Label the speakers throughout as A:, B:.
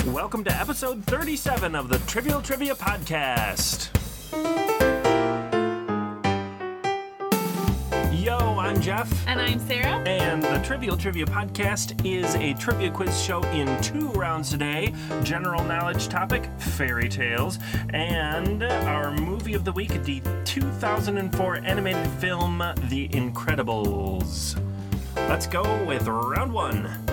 A: Welcome to episode 37 of the Trivial Trivia Podcast. Yo, I'm Jeff.
B: And I'm Sarah.
A: And the Trivial Trivia Podcast is a trivia quiz show in 2 rounds today. General knowledge topic, fairy tales, and our movie of the week, the 2004 animated film, The Incredibles. Let's go with round 1.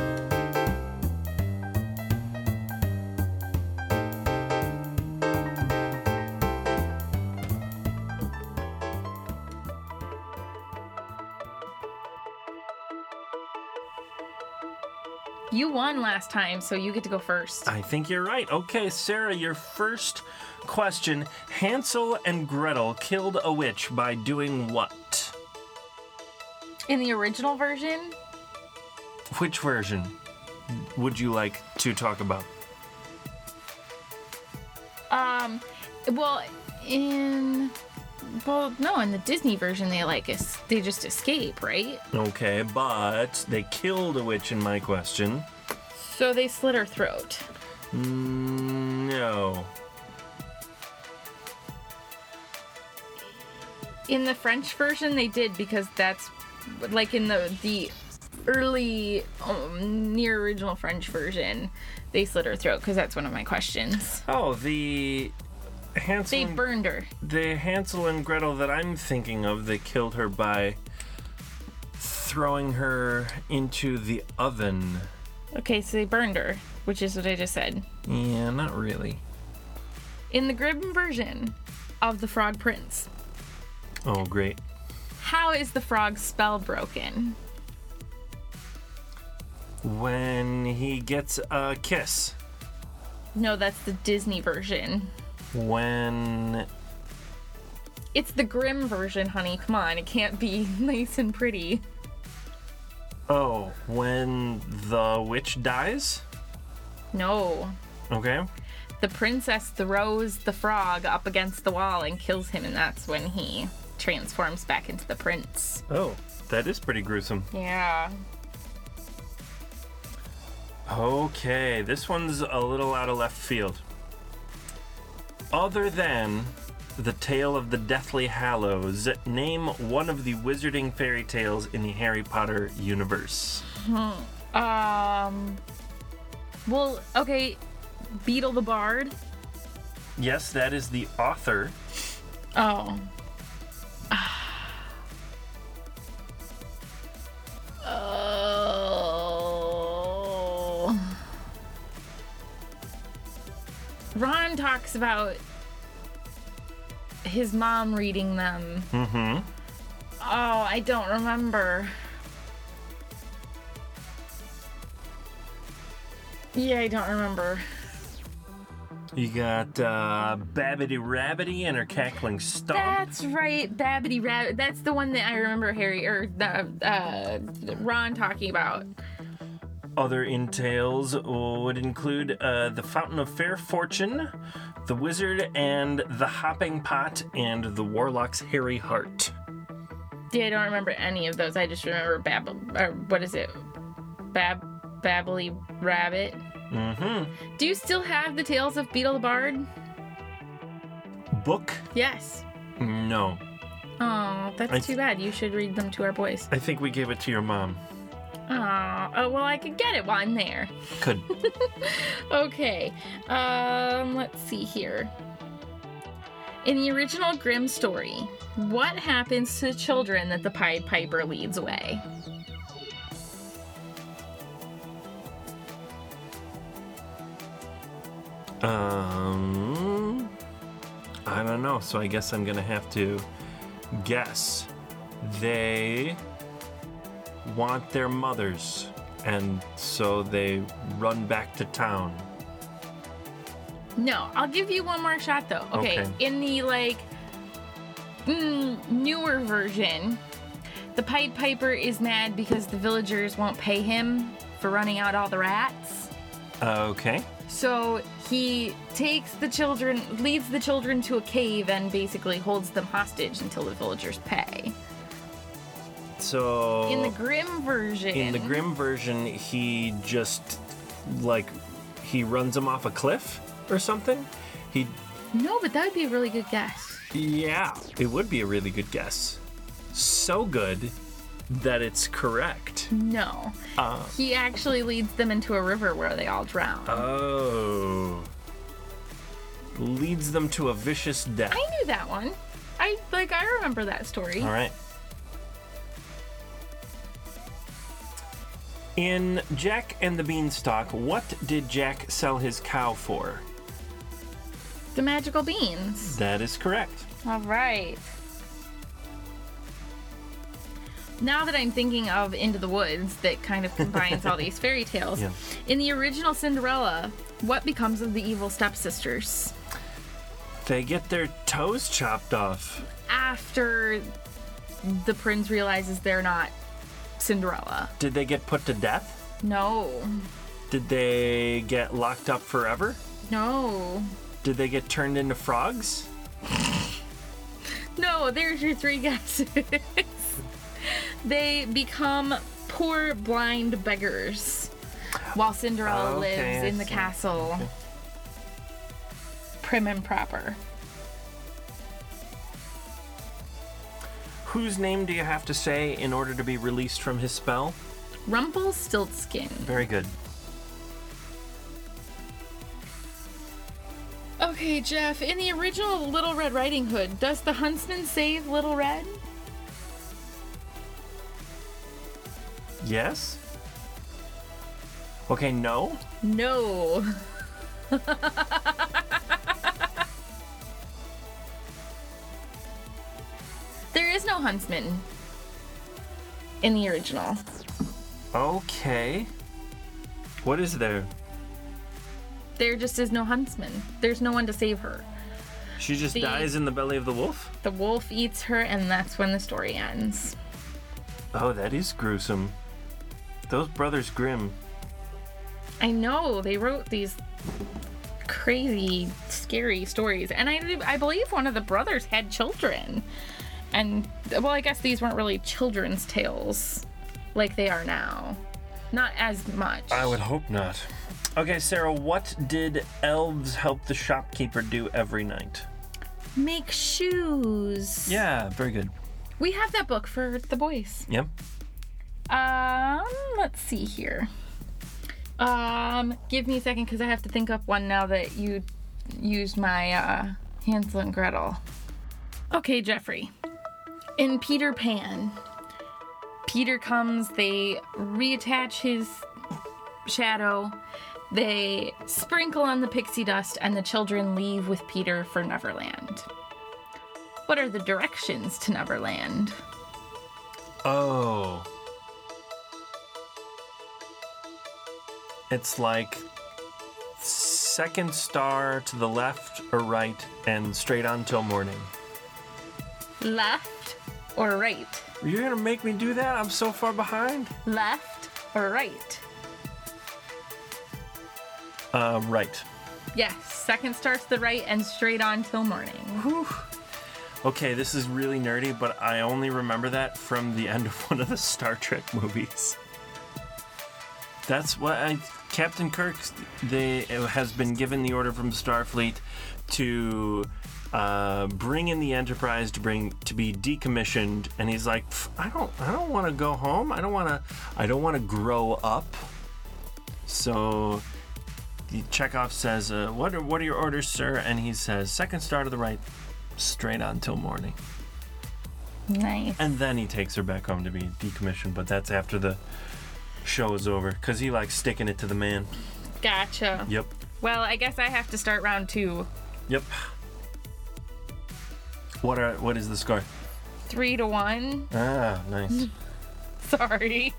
B: You won last time, so you get to go first.
A: I think you're right. Okay, Sarah, your first question. Hansel and Gretel killed a witch by doing what?
B: In the original version?
A: Which version would you like to talk about?
B: In the Disney version, they just escape, right?
A: Okay, but they killed a witch in my question.
B: So they slit her throat.
A: No.
B: In the French version, they did, because that's like in the early, near original French version, they slit her throat, because that's one of my questions.
A: Oh, they
B: burned her.
A: The Hansel and Gretel that I'm thinking of, they killed her by throwing her into the oven.
B: Okay, so they burned her, which is what I just said.
A: Yeah, not really.
B: In the Grimm version of The Frog Prince.
A: Oh, great.
B: How is the frog's spell broken?
A: When he gets a kiss.
B: No, that's the Disney version.
A: When...
B: It's the Grimm version, honey. Come on, it can't be nice and pretty.
A: Oh, when the witch dies?
B: No.
A: Okay.
B: The princess throws the frog up against the wall and kills him, and that's when he transforms back into the prince.
A: Oh, that is pretty gruesome.
B: Yeah.
A: Okay, this one's a little out of left field. Other than The Tale of the Deathly Hallows, name one of the wizarding fairy tales in the Harry Potter universe.
B: Okay, Beetle the Bard.
A: Yes, that is the author.
B: Oh. Ron talks about his mom reading them.
A: Mm-hmm.
B: Oh, I don't remember. Yeah, I don't remember.
A: You got Babbity Rabbity and her Cackling Stomp.
B: That's right, Babbity Rabbit. That's the one that I remember Ron talking about.
A: Other entails would include The Fountain of Fair Fortune, The Wizard and the Hopping Pot, and The Warlock's Hairy Heart.
B: Yeah, I don't remember any of those. I just remember Babbly Rabbit.
A: Mm-hmm.
B: Do you still have the Tales of Beetle the Bard?
A: Book?
B: Yes.
A: No.
B: Oh, that's too bad. You should read them to our boys.
A: I think we gave it to your mom.
B: Oh, well, I could get it while I'm there.
A: Could.
B: Okay. Let's see here. In the original Grimm story, what happens to children that the Pied Piper leads away?
A: I don't know, so I guess I'm gonna have to guess. They want their mothers, and so they run back to town.
B: No, I'll give you one more shot, though. Okay. In the, newer version, the Pied Piper is mad because the villagers won't pay him for running out all the rats.
A: Okay.
B: So he leads the children to a cave and basically holds them hostage until the villagers pay.
A: So
B: in the Grimm version,
A: he just he runs him off a cliff or something.
B: No, but that would be a really good guess.
A: Yeah, it would be a really good guess. So good that it's correct.
B: No. He actually leads them into a river where they all drown.
A: Oh. Leads them to a vicious death.
B: I knew that one. I remember that story.
A: All right. In Jack and the Beanstalk, what did Jack sell his cow for?
B: The magical beans.
A: That is correct.
B: All right. Now that I'm thinking of Into the Woods, that kind of combines all these fairy tales.
A: Yeah.
B: In the original Cinderella, what becomes of the evil stepsisters?
A: They get their toes chopped off.
B: After the prince realizes they're not Cinderella.
A: Did they get put to death?
B: No.
A: Did they get locked up forever?
B: No.
A: Did they get turned into frogs?
B: No, there's your 3 guesses. They become poor blind beggars while Cinderella lives in the castle. Okay. Prim and proper.
A: Whose name do you have to say in order to be released from his spell?
B: Rumpelstiltskin.
A: Very good.
B: Okay, Jeff, in the original Little Red Riding Hood, does the huntsman save Little Red?
A: Yes? Okay, no?
B: No. There is no huntsman in the original.
A: Okay. What is there?
B: There just is no huntsman. There's no one to save her.
A: She just dies in the belly of the wolf?
B: The wolf eats her, and that's when the story ends.
A: Oh, that is gruesome. Those brothers Grimm.
B: I know. They wrote these crazy, scary stories. And I believe one of the brothers had children. And, well, I guess these weren't really children's tales like they are now. Not as much.
A: I would hope not. Okay, Sarah, what did elves help the shopkeeper do every night?
B: Make shoes.
A: Yeah, very good.
B: We have that book for the boys.
A: Yep.
B: Let's see here. Give me a second because I have to think up one now that you used my Hansel and Gretel. Okay, Jeffrey. In Peter Pan, Peter comes, they reattach his shadow, they sprinkle on the pixie dust, and the children leave with Peter for Neverland. What are the directions to Neverland?
A: Oh. It's like second star to the left or right and straight on till morning.
B: Left or right?
A: You're gonna make me do that? I'm so far behind.
B: Left or right?
A: Right.
B: Yes, second star to the right and straight on till morning.
A: Whew. Okay, this is really nerdy, but I only remember that from the end of one of the Star Trek movies. That's what Captain Kirk has been given the order from Starfleet to bring in the Enterprise to be decommissioned, and he's like, I don't want to go home. I don't want to grow up. So Chekhov says, what are your orders, sir? And he says, second star to the right, straight on till morning.
B: Nice.
A: And then he takes her back home to be decommissioned, but that's after the show is over, because he likes sticking it to the man.
B: Gotcha.
A: Yep.
B: Well, I guess I have to start round 2.
A: Yep. What is the score?
B: 3-1.
A: Ah, nice.
B: Sorry.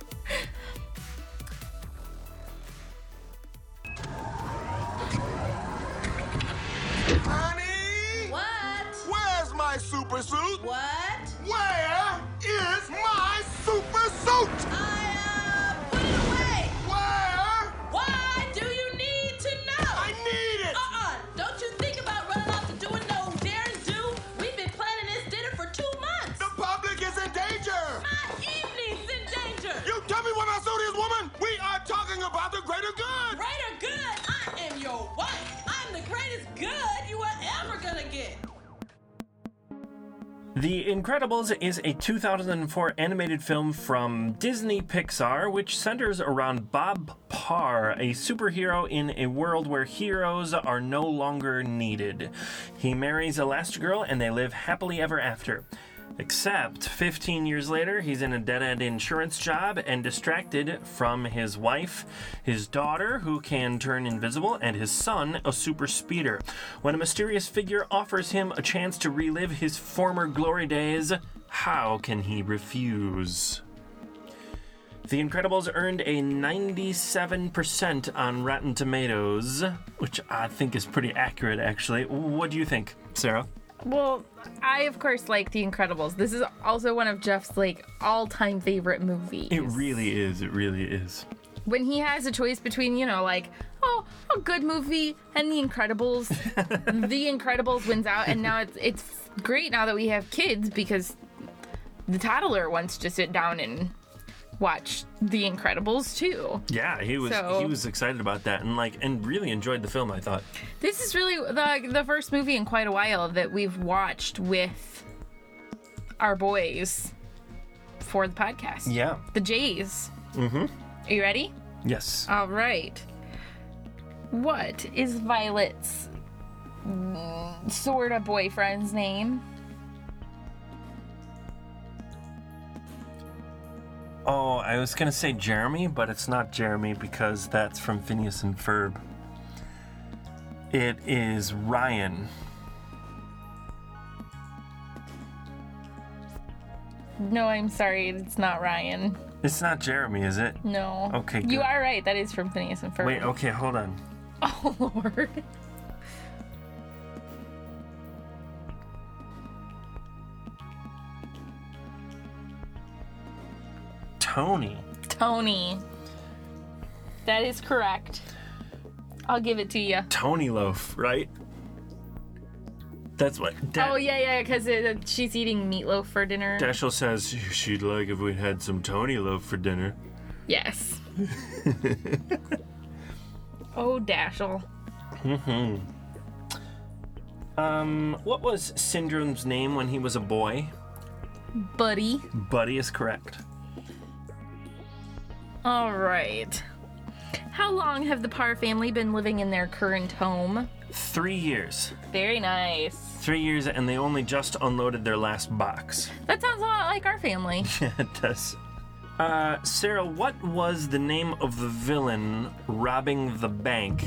C: Honey?
D: What?
C: Where's my super suit?
D: What?
C: Where is my super suit?
D: Put it away.
C: Where?
D: Why do you need to know?
C: I need it.
D: Don't you think about running off to doing no daring do? We've been planning this dinner for 2 months.
C: The public is in danger.
D: My evening's in danger.
C: You tell me what my suit is, woman. We are talking about the greater good.
D: Greater good. I am as good you are ever gonna get.
A: The Incredibles is a 2004 animated film from Disney Pixar, which centers around Bob Parr, a superhero in a world where heroes are no longer needed. He marries Elastigirl and they live happily ever after. Except 15 years later, he's in a dead-end insurance job and distracted from his wife, his daughter, who can turn invisible, and his son, a super speeder. When a mysterious figure offers him a chance to relive his former glory days, how can he refuse? The Incredibles earned a 97% on Rotten Tomatoes, which I think is pretty accurate, actually. What do you think, Sarah?
B: Well, I, of course, like The Incredibles. This is also one of Jeff's, all-time favorite movies.
A: It really is. It really is.
B: When he has a choice between, a good movie and The Incredibles, The Incredibles wins out. And now it's great now that we have kids because the toddler wants to sit down and watch The Incredibles too.
A: Yeah, he was excited about that and really enjoyed the film, I thought.
B: This is really the first movie in quite a while that we've watched with our boys for the podcast.
A: Yeah.
B: The Jays. Mm-hmm. Are you ready?
A: Yes.
B: All right. What is Violet's sort of boyfriend's name?
A: Oh, I was going to say Jeremy, but it's not Jeremy because that's from Phineas and Ferb. It is Ryan.
B: No, I'm sorry. It's not Ryan.
A: It's not Jeremy, is it?
B: No.
A: Okay, good.
B: You are right. That is from Phineas and Ferb.
A: Wait, okay, hold on.
B: Oh, Lord. Tony. That is correct. I'll give it to you.
A: Tony Loaf, right? That's what.
B: Oh, yeah, because she's eating meatloaf for dinner.
A: Dashiell says she'd like if we had some Tony Loaf for dinner.
B: Yes. Oh, Dashiell.
A: What was Syndrome's name when he was a boy?
B: Buddy.
A: Buddy is correct.
B: All right. How long have the Parr family been living in their current home?
A: 3 years.
B: Very nice.
A: 3 years, and they only just unloaded their last box.
B: That sounds a lot like our family.
A: Yeah, it does. Sarah, what was the name of the villain robbing the bank?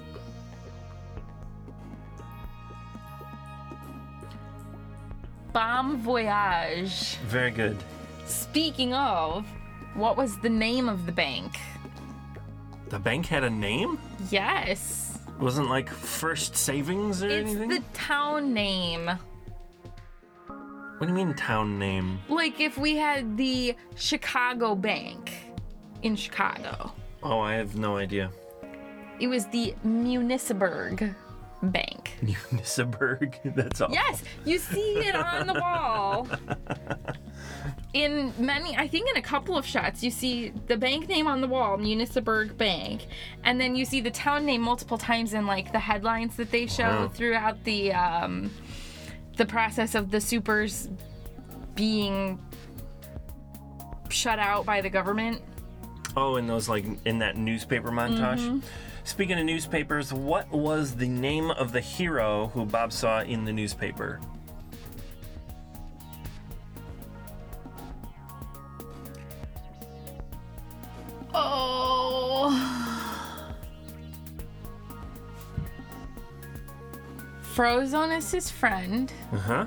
B: Bon Voyage.
A: Very good.
B: Speaking of, what was the name of the bank?
A: The bank had a name?
B: Yes.
A: Wasn't like First Savings or anything?
B: It's the town name.
A: What do you mean town name?
B: Like if we had the Chicago Bank in Chicago.
A: Oh, I have no idea.
B: It was the Municiburg Bank.
A: Municiburg? That's all.
B: Yes, you see it on the wall. I think in a couple of shots, you see the bank name on the wall, Municiburg Bank, and then you see the town name multiple times in the headlines that they show throughout the process of the supers being shut out by the government.
A: Oh, in those in that newspaper montage? Mm-hmm. Speaking of newspapers, what was the name of the hero who Bob saw in the newspaper?
B: Frozone is his friend.
A: Uh-huh.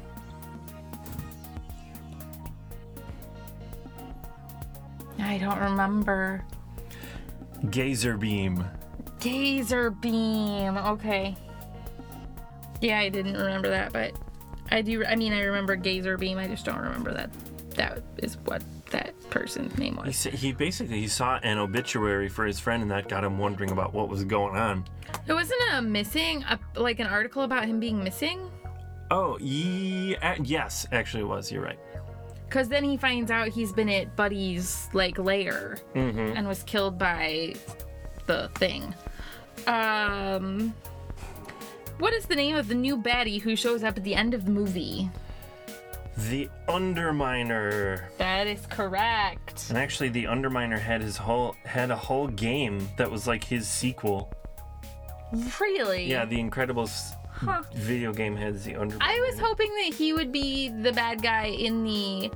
B: I don't remember.
A: Gazer Beam.
B: Gazer Beam. Okay. Yeah, I didn't remember that, but I do. I mean, I remember Gazer Beam. I just don't remember that. That is what that person's name was.
A: He saw an obituary for his friend, and that got him wondering about what was going on.
B: It wasn't an article about him being missing?
A: Oh, yes, actually it was. You're right.
B: Because then he finds out he's been at Buddy's lair and was killed by the thing. What is the name of the new baddie who shows up at the end of the movie?
A: The Underminer.
B: That is correct.
A: And actually, the Underminer had a whole game that was like his sequel.
B: Really?
A: Yeah, the Incredibles video game has the Underminer.
B: I was hoping that he would be the bad guy in the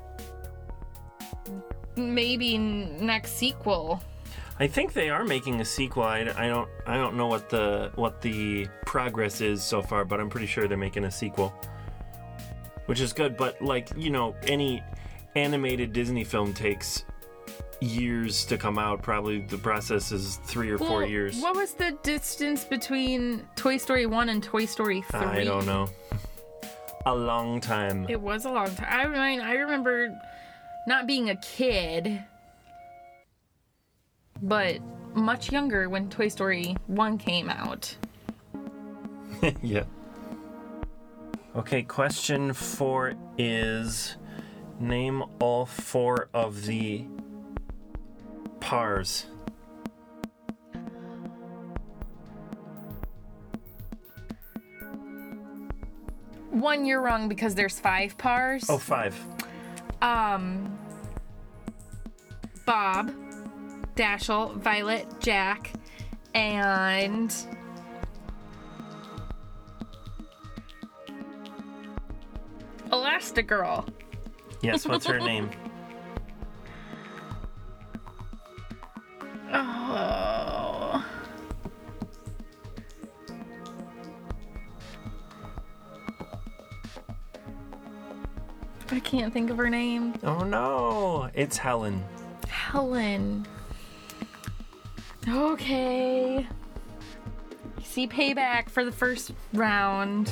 B: maybe next sequel.
A: I think they are making a sequel. I don't know what the progress is so far, but I'm pretty sure they're making a sequel, which is good. But like, you know, any animated Disney film takes years to come out. Probably the process is 3 or 4 years.
B: What was the distance between Toy Story 1 and Toy Story 3?
A: I don't know. A long time.
B: It was a long time. I remember not being a kid, but much younger when Toy Story 1 came out.
A: Yeah. Okay, question 4 is name all 4 of the pars.
B: One, you're wrong because there's 5 pars.
A: Oh, 5.
B: Bob, Dashiell, Violet, Jack, and Elastigirl.
A: Yes, what's her name?
B: Oh. I can't think of her name.
A: Oh no, it's Helen.
B: Helen. Okay. See payback for the first round.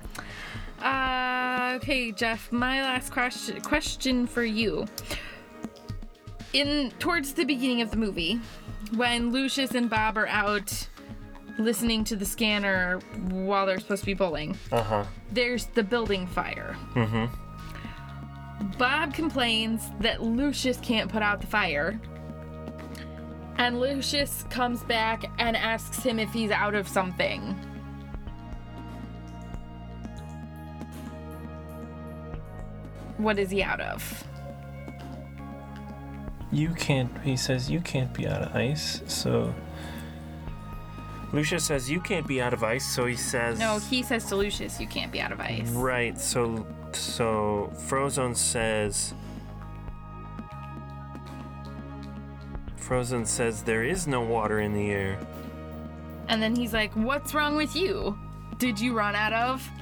B: Okay, Jeff, my last question for you. Towards the beginning of the movie, when Lucius and Bob are out listening to the scanner while they're supposed to be bowling, there's the building fire. Bob complains that Lucius can't put out the fire, and Lucius comes back and asks him if he's out of something. What is he out of?
A: He says you can't be out of ice, so Lucius says you can't be out of ice, so he says...
B: No, he says to Lucius you can't be out of ice.
A: Right, so Frozone says there is no water in the air.
B: And then he's like, what's wrong with you? Did you run out of?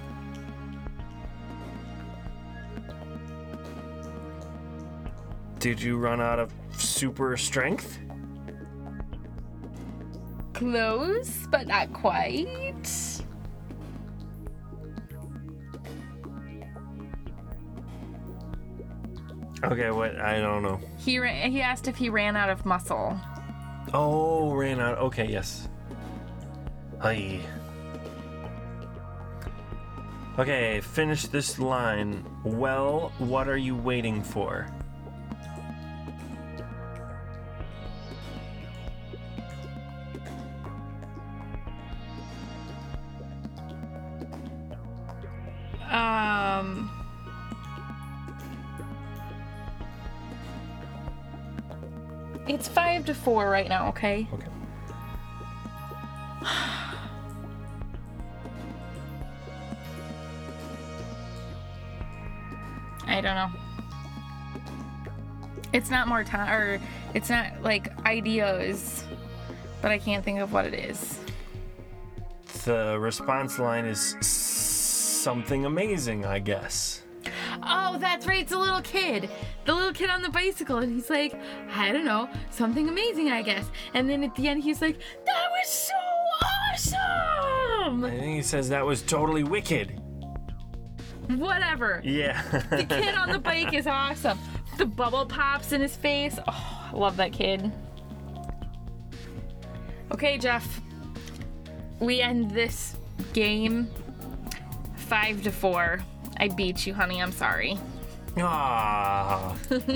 A: Did you run out of super strength?
B: Close, but not quite.
A: Okay, what? I don't know.
B: He asked if he ran out of muscle.
A: Oh, ran out. Okay, yes. Aye. Okay, finish this line. Well, what are you waiting for?
B: It's 5-4 right now, okay?
A: Okay.
B: I don't know. It's not more time, or it's not like ideas, but I can't think of what it is.
A: The response line is something amazing, I guess.
B: Oh, that's right, it's a little kid. The little kid on the bicycle, and he's like, I don't know, something amazing, I guess. And then at the end, he's like, that was so awesome!
A: I think he says that was totally wicked.
B: Whatever.
A: Yeah.
B: The kid on the bike is awesome. The bubble pops in his face. Oh, I love that kid. Okay, Jeff. We end this game 5-4. I beat you, honey. I'm sorry.
A: Ah.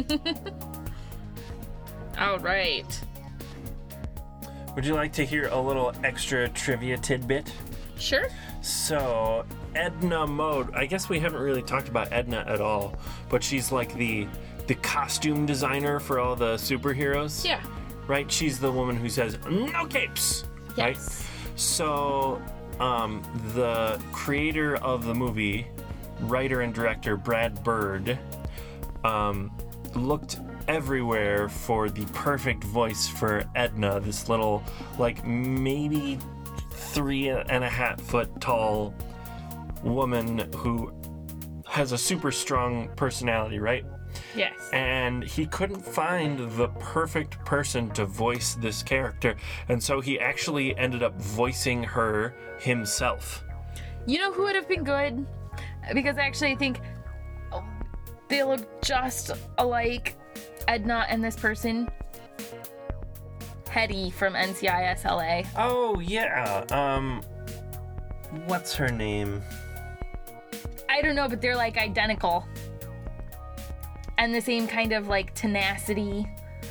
B: All right.
A: Would you like to hear a little extra trivia tidbit?
B: Sure.
A: So, Edna Mode. I guess we haven't really talked about Edna at all, but she's like the costume designer for all the superheroes.
B: Yeah.
A: Right? She's the woman who says, "No capes!"
B: Yes.
A: Right? So, the creator of the movie, writer and director Brad Bird, looked everywhere for the perfect voice for Edna, this little, like, maybe 3.5 foot tall woman who has a super strong personality, right?
B: Yes.
A: And he couldn't find the perfect person to voice this character, and so he actually ended up voicing her himself.
B: You know who would have been good? Because actually I think they look just alike, Edna and this person. Hetty from NCIS LA.
A: Oh, yeah. What's her name?
B: I don't know, but they're like identical. And the same kind of like tenacity.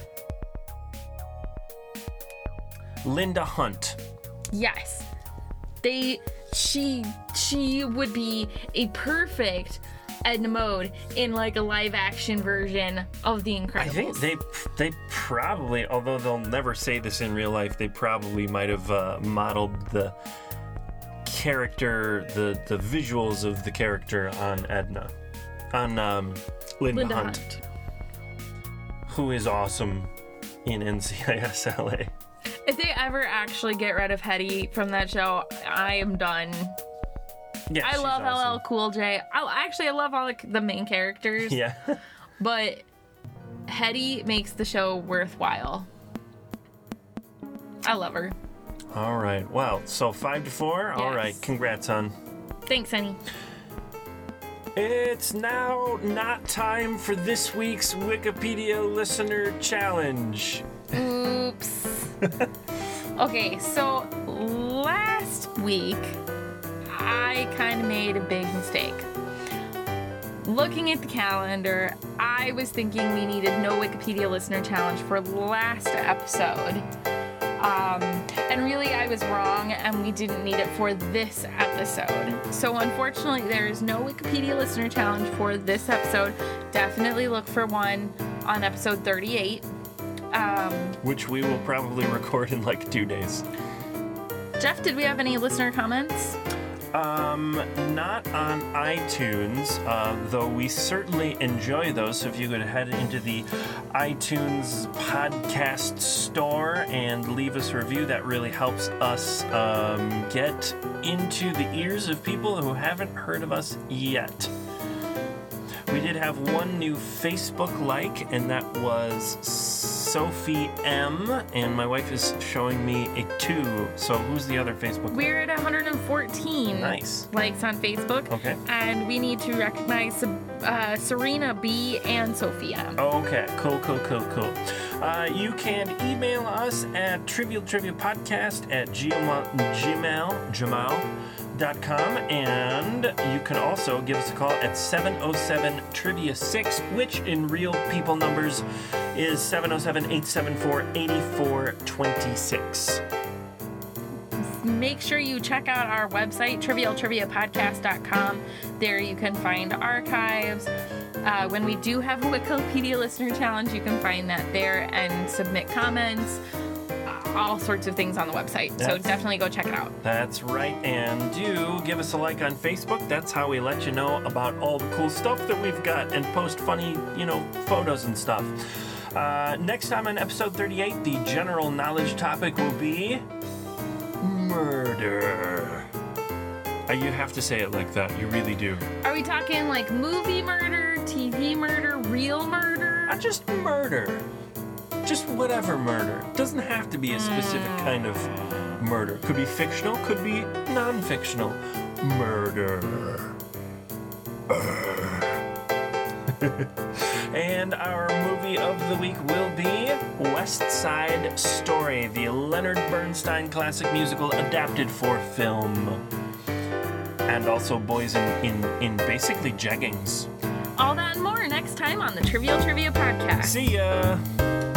A: Linda Hunt.
B: Yes. She would be a perfect Edna Mode in like a live action version of The Incredibles.
A: I think they probably, although they'll never say this in real life, they probably might have modeled the character, the visuals of the character on Edna. On Linda Hunt. Who is awesome in NCIS LA.
B: If they ever actually get rid of Hetty from that show, I am done.
A: Yeah,
B: I
A: she's
B: love
A: awesome.
B: LL Cool J. I love all the main characters.
A: Yeah.
B: But Hetty makes the show worthwhile. I love her.
A: All right. Well, so 5-4. All
B: Yes.
A: right. Congrats, hon.
B: Thanks, honey.
A: It's now not time for this week's Wikipedia Listener Challenge.
B: Oops. Okay, so last week I kind of made a big mistake. Looking at the calendar, I was thinking we needed no Wikipedia Listener Challenge for last episode. And really I was wrong and we didn't need it for this episode. So unfortunately there is no Wikipedia Listener Challenge for this episode. Definitely look for one on episode 38.
A: Which we will probably record in like 2 days.
B: Jeff, did we have any listener comments?
A: Not on iTunes, though we certainly enjoy those. So if you could head into the iTunes podcast store and leave us a review, that really helps us get into the ears of people who haven't heard of us yet. We did have one new Facebook like, and that was Sophie M, and my wife is showing me a 2. So who's the other Facebook?
B: We're at 114
A: Nice.
B: likes on Facebook.
A: Okay.
B: And we need to recognize Serena B and Sophie M.
A: Okay, cool. You can email us at trivialtriviapodcast@gmail.com, and you can also give us a call at 707-TRIVIA-6, which in real people numbers is 707-874-8426.
B: Make sure you check out our website, trivialtriviapodcast.com. There you can find archives. When we do have a Wikipedia Listener Challenge, you can find that there and submit comments. All sorts of things on the website. So definitely go check it out.
A: That's right, and do give us a like on Facebook. That's how we let you know about all the cool stuff that we've got and post funny, photos and stuff. Next time on episode 38, the general knowledge topic will be murder. You have to say it like that. You really do.
B: Are we talking like movie murder, TV murder, real murder?
A: Just murder. Just whatever murder. Doesn't have to be a specific kind of murder. Could be fictional, could be non-fictional. Murder. And our movie of the week will be West Side Story, the Leonard Bernstein classic musical adapted for film. And also boys in basically jeggings.
B: All that and more next time on the Trivial Trivia Podcast.
A: See ya!